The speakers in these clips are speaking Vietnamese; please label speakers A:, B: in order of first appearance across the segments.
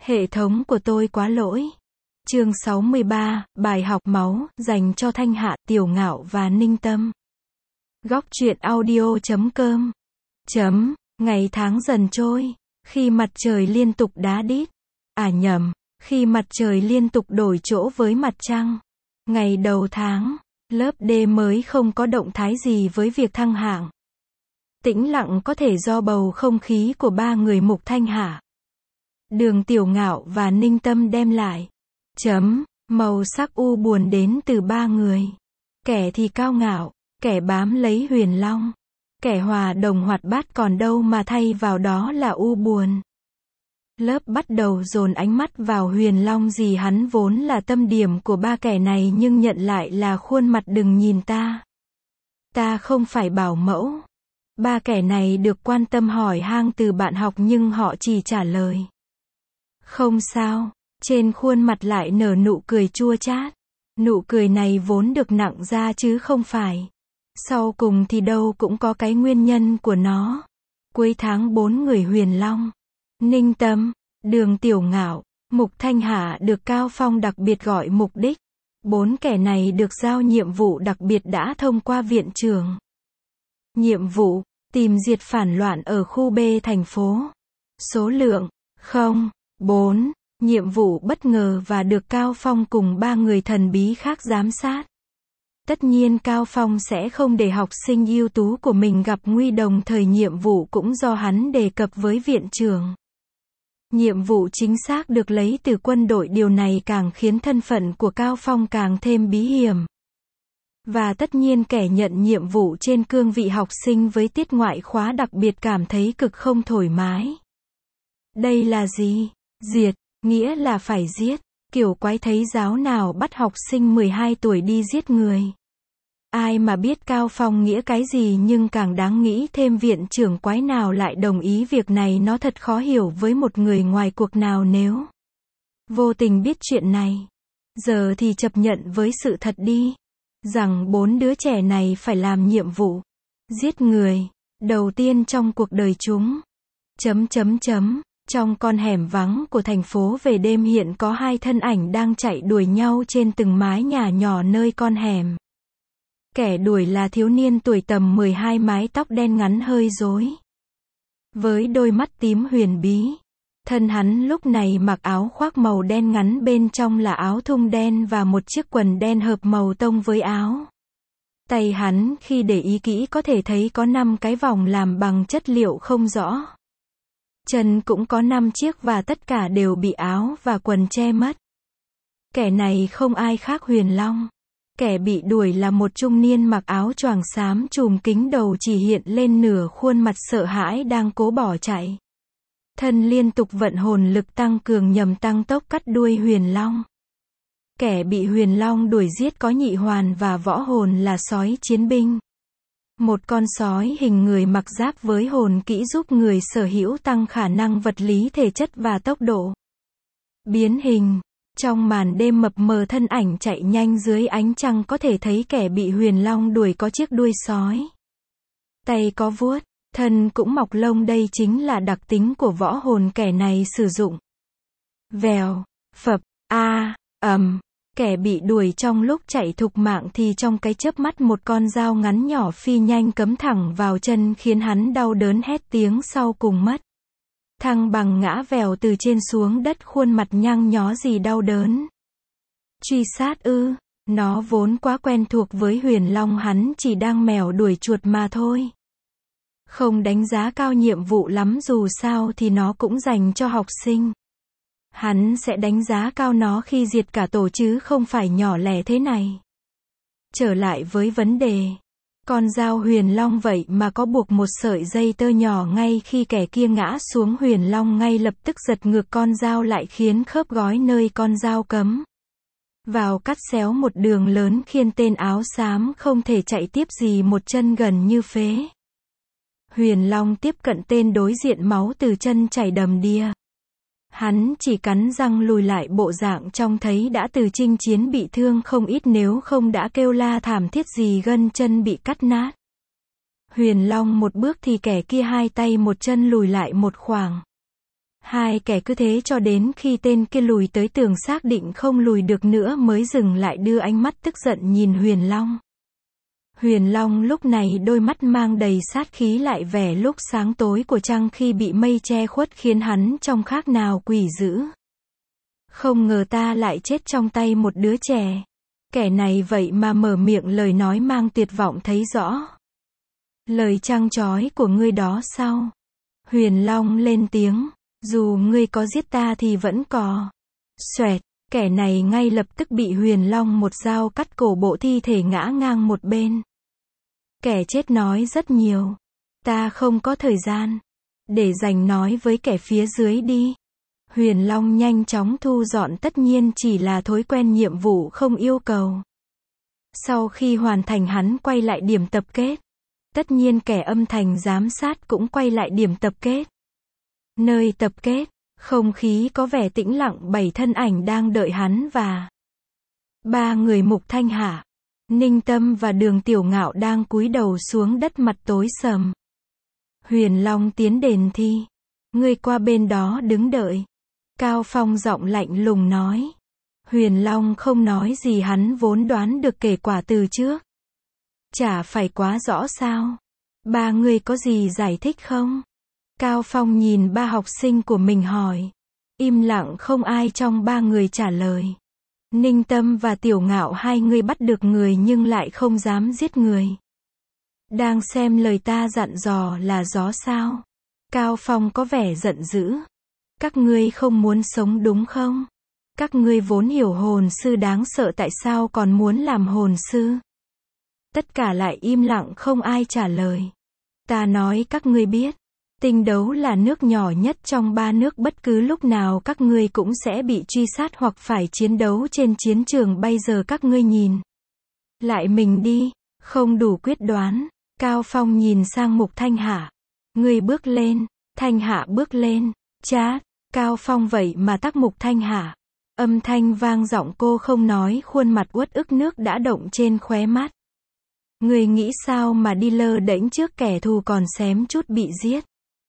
A: Hệ thống của tôi quá lỗi. Chương 63, bài học máu, dành cho Thanh Hạ, Tiểu Ngạo và Ninh Tâm. Góc truyện audio.com. Ngày tháng dần trôi, khi mặt trời liên tục đá đít. Khi mặt trời liên tục đổi chỗ với mặt trăng. Ngày đầu tháng, lớp D mới không có động thái gì với việc thăng hạng. Tĩnh lặng có thể do bầu không khí của ba người Mục Thanh Hạ, Đường Tiểu Ngạo và Ninh Tâm đem lại. Màu sắc u buồn đến từ ba người. Kẻ thì cao ngạo, kẻ bám lấy Huyền Long, kẻ hòa đồng hoạt bát, còn đâu mà thay vào đó là u buồn. Lớp bắt đầu dồn ánh mắt vào Huyền Long, gì hắn vốn là tâm điểm của ba kẻ này nhưng nhận lại là khuôn mặt đừng nhìn ta. Ta không phải bảo mẫu. Ba kẻ này được quan tâm hỏi han từ bạn học nhưng họ chỉ trả lời không sao, trên khuôn mặt lại nở nụ cười chua chát. Nụ cười này vốn được nặng ra chứ không phải. Sau cùng thì đâu cũng có cái nguyên nhân của nó. Cuối tháng 4 người Huyền Long, Ninh Tâm, Đường Tiểu Ngạo, Mục Thanh Hạ được Cao Phong đặc biệt gọi mục đích. 4 kẻ này được giao nhiệm vụ đặc biệt đã thông qua viện trưởng. Nhiệm vụ, tìm diệt phản loạn ở khu B thành phố. Số lượng, 4. Nhiệm vụ bất ngờ và được Cao Phong cùng 3 người thần bí khác giám sát. Tất nhiên Cao Phong sẽ không để học sinh ưu tú của mình gặp nguy, đồng thời nhiệm vụ cũng do hắn đề cập với viện trưởng. Nhiệm vụ chính xác được lấy từ quân đội, điều này càng khiến thân phận của Cao Phong càng thêm bí hiểm. Và tất nhiên kẻ nhận nhiệm vụ trên cương vị học sinh với tiết ngoại khóa đặc biệt cảm thấy cực không thoải mái. Đây là gì? Diệt, nghĩa là phải giết. Kiểu quái thấy giáo nào bắt học sinh 12 tuổi đi giết người. Ai mà biết Cao Phong nghĩa cái gì, nhưng càng đáng nghĩ thêm viện trưởng quái nào lại đồng ý việc này, nó thật khó hiểu với một người ngoài cuộc nào nếu vô tình biết chuyện này. Giờ thì chấp nhận với sự thật đi, rằng 4 đứa trẻ này phải làm nhiệm vụ giết người đầu tiên trong cuộc đời chúng. Trong con hẻm vắng của thành phố về đêm hiện có 2 thân ảnh đang chạy đuổi nhau trên từng mái nhà nhỏ nơi con hẻm. Kẻ đuổi là thiếu niên tuổi tầm 12, mái tóc đen ngắn hơi rối, với đôi mắt tím huyền bí. Thân hắn lúc này mặc áo khoác màu đen ngắn, bên trong là áo thun đen và một chiếc quần đen hợp màu tông với áo. Tay hắn khi để ý kỹ có thể thấy có 5 cái vòng làm bằng chất liệu không rõ. Chân cũng có 5 chiếc và tất cả đều bị áo và quần che mất. Kẻ này không ai khác Huyền Long. Kẻ bị đuổi là một trung niên mặc áo choàng xám trùm kính đầu, chỉ hiện lên nửa khuôn mặt sợ hãi đang cố bỏ chạy. Thân liên tục vận hồn lực tăng cường nhằm tăng tốc cắt đuôi Huyền Long. Kẻ bị Huyền Long đuổi giết có nhị hoàn và võ hồn là sói chiến binh. Một con sói hình người mặc giáp với hồn kỹ giúp người sở hữu tăng khả năng vật lý, thể chất và tốc độ biến hình. Trong màn đêm mập mờ, thân ảnh chạy nhanh dưới ánh trăng, có thể thấy kẻ bị Huyền Long đuổi có chiếc đuôi sói. Tay có vuốt, thân cũng mọc lông, đây chính là đặc tính của võ hồn kẻ này sử dụng. Vèo, phập, kẻ bị đuổi trong lúc chạy thục mạng thì trong cái chớp mắt một con dao ngắn nhỏ phi nhanh cắm thẳng vào chân, khiến hắn đau đớn hét tiếng, sau cùng mất thăng bằng ngã vèo từ trên xuống đất, khuôn mặt nhăn nhó gì đau đớn. Truy sát ư? Nó vốn quá quen thuộc với Huyền Long, hắn chỉ đang mèo đuổi chuột mà thôi. Không đánh giá cao nhiệm vụ lắm, dù sao thì nó cũng dành cho học sinh. Hắn sẽ đánh giá cao nó khi diệt cả tổ chứ không phải nhỏ lẻ thế này. Trở lại với vấn đề. Con dao Huyền Long vậy mà có buộc một sợi dây tơ nhỏ. Ngay khi kẻ kia ngã xuống, Huyền Long ngay lập tức giật ngược con dao lại, khiến khớp gối nơi con dao cắm vào cắt xéo một đường lớn, khiến tên áo xám không thể chạy tiếp gì, một chân gần như phế. Huyền Long tiếp cận tên đối diện, máu từ chân chảy đầm đìa. Hắn chỉ cắn răng lùi lại, bộ dạng trông thấy đã từ chinh chiến bị thương không ít, nếu không đã kêu la thảm thiết gì, gân chân bị cắt nát. Huyền Long một bước thì kẻ kia 2 tay 1 chân lùi lại một khoảng. Hai kẻ cứ thế cho đến khi tên kia lùi tới tường xác định không lùi được nữa mới dừng lại đưa ánh mắt tức giận nhìn Huyền Long. Huyền Long lúc này đôi mắt mang đầy sát khí lại vẻ lúc sáng tối của trăng khi bị mây che khuất khiến hắn trông khác nào quỷ dữ. Không ngờ ta lại chết trong tay một đứa trẻ. Kẻ này vậy mà mở miệng lời nói mang tuyệt vọng thấy rõ. Lời trăng trói của ngươi đó sao? Huyền Long lên tiếng, dù ngươi có giết ta thì vẫn có. Xoẹt, kẻ này ngay lập tức bị Huyền Long một dao cắt cổ bộ thi thể ngã ngang một bên. Kẻ chết nói rất nhiều. Ta không có thời gian. Để dành nói với kẻ phía dưới đi. Huyền Long nhanh chóng thu dọn tất nhiên chỉ là thói quen nhiệm vụ không yêu cầu. Sau khi hoàn thành hắn quay lại điểm tập kết. Tất nhiên kẻ âm thầm giám sát cũng quay lại điểm tập kết. Nơi tập kết, không khí có vẻ tĩnh lặng, 7 thân ảnh đang đợi hắn và 3 người Mục Thanh Hạ, Ninh Tâm và Đường Tiểu Ngạo đang cúi đầu xuống đất mặt tối sầm. Huyền Long tiến đến thi. Ngươi qua bên đó đứng đợi. Cao Phong giọng lạnh lùng nói. Huyền Long không nói gì, hắn vốn đoán được kết quả từ trước. Chả phải quá rõ sao? Ba người có gì giải thích không? Cao Phong nhìn ba học sinh của mình hỏi. Im lặng không ai trong ba người trả lời. Ninh Tâm và Tiểu Ngạo hai người bắt được người nhưng lại không dám giết người. Đang xem lời ta dặn dò là gió sao? Cao Phong có vẻ giận dữ. Các ngươi không muốn sống đúng không? Các ngươi vốn hiểu hồn sư đáng sợ tại sao còn muốn làm hồn sư? Tất cả lại im lặng không ai trả lời. Ta nói các ngươi biết. Tinh đấu là nước nhỏ nhất trong 3 nước, bất cứ lúc nào các ngươi cũng sẽ bị truy sát hoặc phải chiến đấu trên chiến trường, bây giờ các ngươi nhìn lại mình đi, không đủ quyết đoán. Cao Phong nhìn sang Mục Thanh Hạ. Ngươi bước lên. Thanh Hạ bước lên. Chát, Cao Phong vậy mà tắc Mục Thanh Hạ. Âm thanh vang giọng cô không nói, khuôn mặt uất ức, nước đã động trên khóe mắt. Ngươi nghĩ sao mà đi lơ đễnh trước kẻ thù còn xém chút bị giết?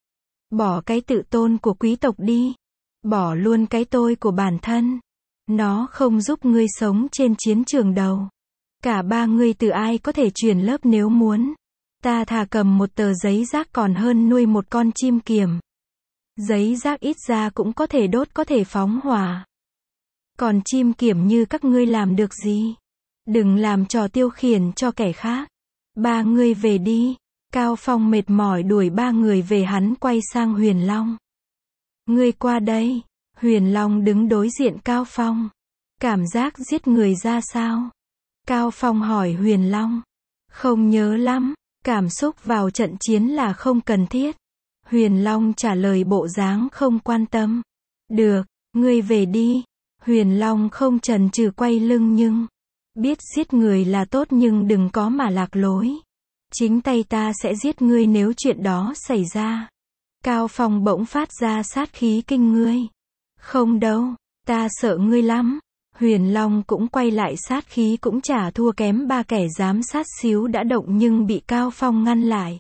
A: Bỏ cái tự tôn của quý tộc đi. Bỏ luôn cái tôi của bản thân. Nó không giúp ngươi sống trên chiến trường đâu. Cả ba ngươi từ ai có thể chuyển lớp nếu muốn. Ta thà cầm một tờ giấy rác còn hơn nuôi một con chim kiểng. Giấy rác ít ra cũng có thể đốt, có thể phóng hỏa. Còn chim kiểng như các ngươi làm được gì? Đừng làm trò tiêu khiển cho kẻ khác. Ba ngươi về đi. Cao Phong mệt mỏi đuổi ba người về, hắn quay sang Huyền Long. Ngươi qua đây. Huyền Long đứng đối diện Cao Phong. Cảm giác giết người ra sao? Cao Phong hỏi Huyền Long. Không nhớ lắm. Cảm xúc vào trận chiến là không cần thiết. Huyền Long trả lời bộ dáng không quan tâm. Được, ngươi về đi. Huyền Long không chần chừ quay lưng, nhưng biết giết người là tốt nhưng đừng có mà lạc lối. Chính tay ta sẽ giết ngươi nếu chuyện đó xảy ra. Cao Phong bỗng phát ra sát khí kinh ngươi. Không đâu, ta sợ ngươi lắm. Huyền Long cũng quay lại, sát khí cũng chả thua kém ba kẻ giám sát xíu đã động nhưng bị Cao Phong ngăn lại.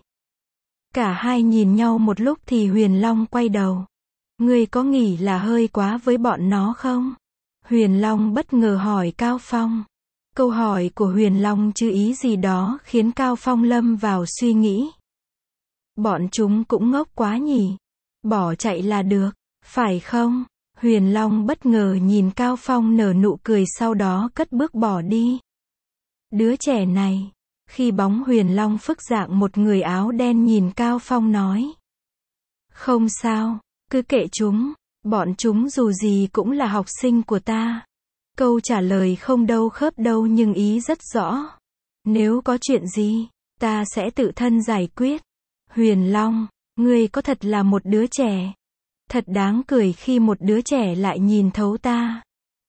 A: Cả hai nhìn nhau một lúc thì Huyền Long quay đầu. Ngươi có nghĩ là hơi quá với bọn nó không? Huyền Long bất ngờ hỏi Cao Phong. Câu hỏi của Huyền Long chứ ý gì đó khiến Cao Phong lâm vào suy nghĩ. Bọn chúng cũng ngốc quá nhỉ. Bỏ chạy là được, phải không? Huyền Long bất ngờ nhìn Cao Phong nở nụ cười, sau đó cất bước bỏ đi. Đứa trẻ này. Khi bóng Huyền Long phức dạng, một người áo đen nhìn Cao Phong nói. Không sao, cứ kệ chúng. Bọn chúng dù gì cũng là học sinh của ta. Câu trả lời không đâu khớp đâu nhưng ý rất rõ. Nếu có chuyện gì, ta sẽ tự thân giải quyết. Huyền Long, ngươi có thật là một đứa trẻ. Thật đáng cười khi một đứa trẻ lại nhìn thấu ta.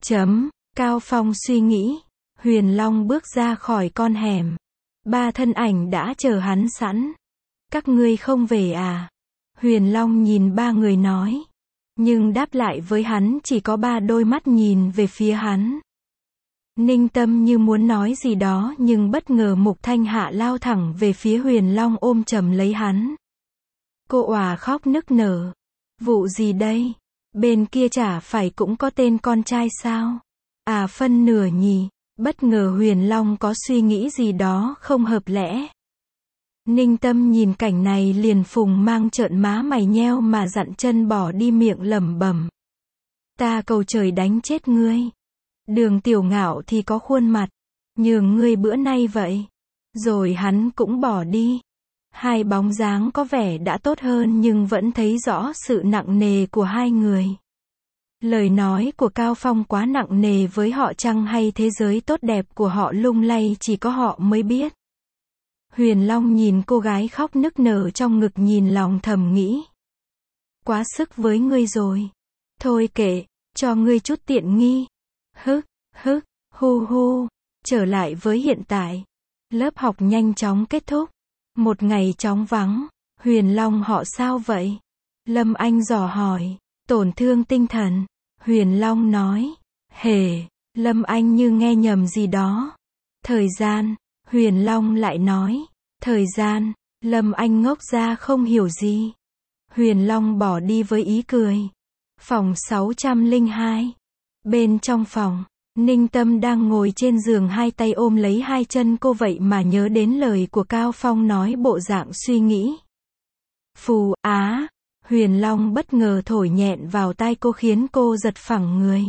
A: Cao Phong suy nghĩ. Huyền Long bước ra khỏi con hẻm. Ba thân ảnh đã chờ hắn sẵn. Các ngươi không về à? Huyền Long nhìn ba người nói. Nhưng đáp lại với hắn chỉ có ba đôi mắt nhìn về phía hắn. Ninh Tâm như muốn nói gì đó nhưng bất ngờ Mục Thanh Hạ lao thẳng về phía Huyền Long ôm chầm lấy hắn. Cô òa khóc nức nở. Vụ gì đây? Bên kia chả phải cũng có tên con trai sao? À phân nửa nhỉ? Bất ngờ Huyền Long có suy nghĩ gì đó không hợp lẽ. Ninh Tâm nhìn cảnh này liền phùng mang trợn má mày nheo mà dặn chân bỏ đi miệng lẩm bẩm. Ta cầu trời đánh chết ngươi. Đường Tiểu Ngạo thì có khuôn mặt. Nhường ngươi bữa nay vậy. Rồi hắn cũng bỏ đi. Hai bóng dáng có vẻ đã tốt hơn nhưng vẫn thấy rõ sự nặng nề của hai người. Lời nói của Cao Phong quá nặng nề với họ chăng hay thế giới tốt đẹp của họ lung lay chỉ có họ mới biết. Huyền Long nhìn cô gái khóc nức nở trong ngực nhìn lòng thầm nghĩ. Quá sức với ngươi rồi. Thôi kệ, cho ngươi chút tiện nghi. Hức, hu hu. Trở lại với hiện tại. Lớp học nhanh chóng kết thúc. Một ngày trống vắng. Huyền Long họ sao vậy? Lâm Anh dò hỏi. Tổn thương tinh thần. Huyền Long nói. Hề. Lâm Anh như nghe nhầm gì đó. Thời gian. Huyền Long lại nói. Thời gian. Lâm Anh ngốc ra không hiểu gì. Huyền Long bỏ đi với ý cười. Phòng 602. Bên trong phòng, Ninh Tâm đang ngồi trên giường hai tay ôm lấy hai chân cô vậy mà nhớ đến lời của Cao Phong nói bộ dạng suy nghĩ. Phù á, Huyền Long bất ngờ thổi nhẹn vào tai cô khiến cô giật phẳng người.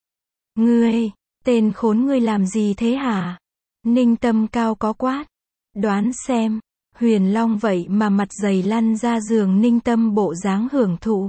A: Ngươi, tên khốn ngươi làm gì thế hả? Ninh Tâm cao có quát. Đoán xem, Huyền Long vậy mà mặt dày lăn ra giường Ninh Tâm bộ dáng hưởng thụ.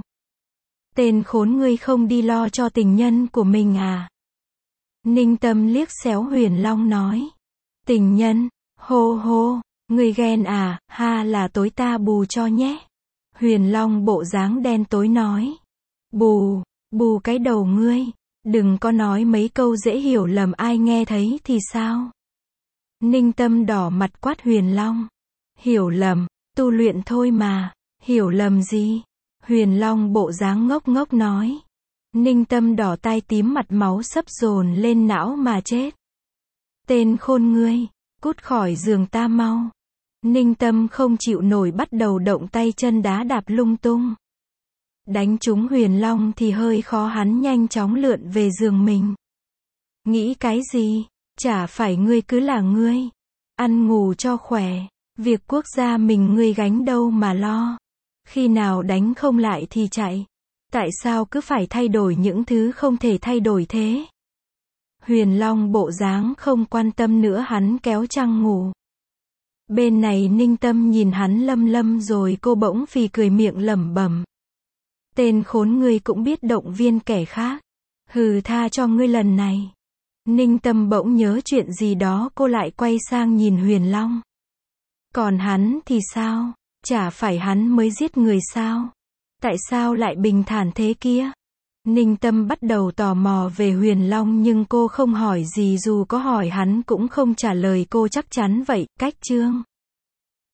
A: Tên khốn ngươi không đi lo cho tình nhân của mình à? Ninh Tâm liếc xéo Huyền Long nói. Tình nhân, hô hô, ngươi ghen à, ha là tối ta bù cho nhé. Huyền Long bộ dáng đen tối nói. Bù, bù cái đầu ngươi, đừng có nói mấy câu dễ hiểu lầm ai nghe thấy thì sao? Ninh Tâm đỏ mặt quát Huyền Long. Hiểu lầm, tu luyện thôi mà, hiểu lầm gì? Huyền Long bộ dáng ngốc ngốc nói. Ninh Tâm đỏ tai tím mặt máu sấp dồn lên não mà chết. Tên khôn ngươi, cút khỏi giường ta mau. Ninh Tâm không chịu nổi bắt đầu động tay chân đá đạp lung tung. Đánh trúng Huyền Long thì hơi khó hắn nhanh chóng lượn về giường mình. Nghĩ cái gì? Chả phải ngươi cứ là ngươi. Ăn ngủ cho khỏe. Việc quốc gia mình ngươi gánh đâu mà lo. Khi nào đánh không lại thì chạy. Tại sao cứ phải thay đổi những thứ không thể thay đổi thế? Huyền Long bộ dáng không quan tâm nữa hắn kéo chăn ngủ. Bên này Ninh Tâm nhìn hắn lâm lâm rồi cô bỗng phì cười miệng lẩm bẩm. Tên khốn ngươi cũng biết động viên kẻ khác. Hừ tha cho ngươi lần này. Ninh Tâm bỗng nhớ chuyện gì đó cô lại quay sang nhìn Huyền Long. Còn hắn thì sao? Chả phải hắn mới giết người sao? Tại sao lại bình thản thế kia? Ninh Tâm bắt đầu tò mò về Huyền Long nhưng cô không hỏi gì dù có hỏi hắn cũng không trả lời cô chắc chắn vậy. Cách chương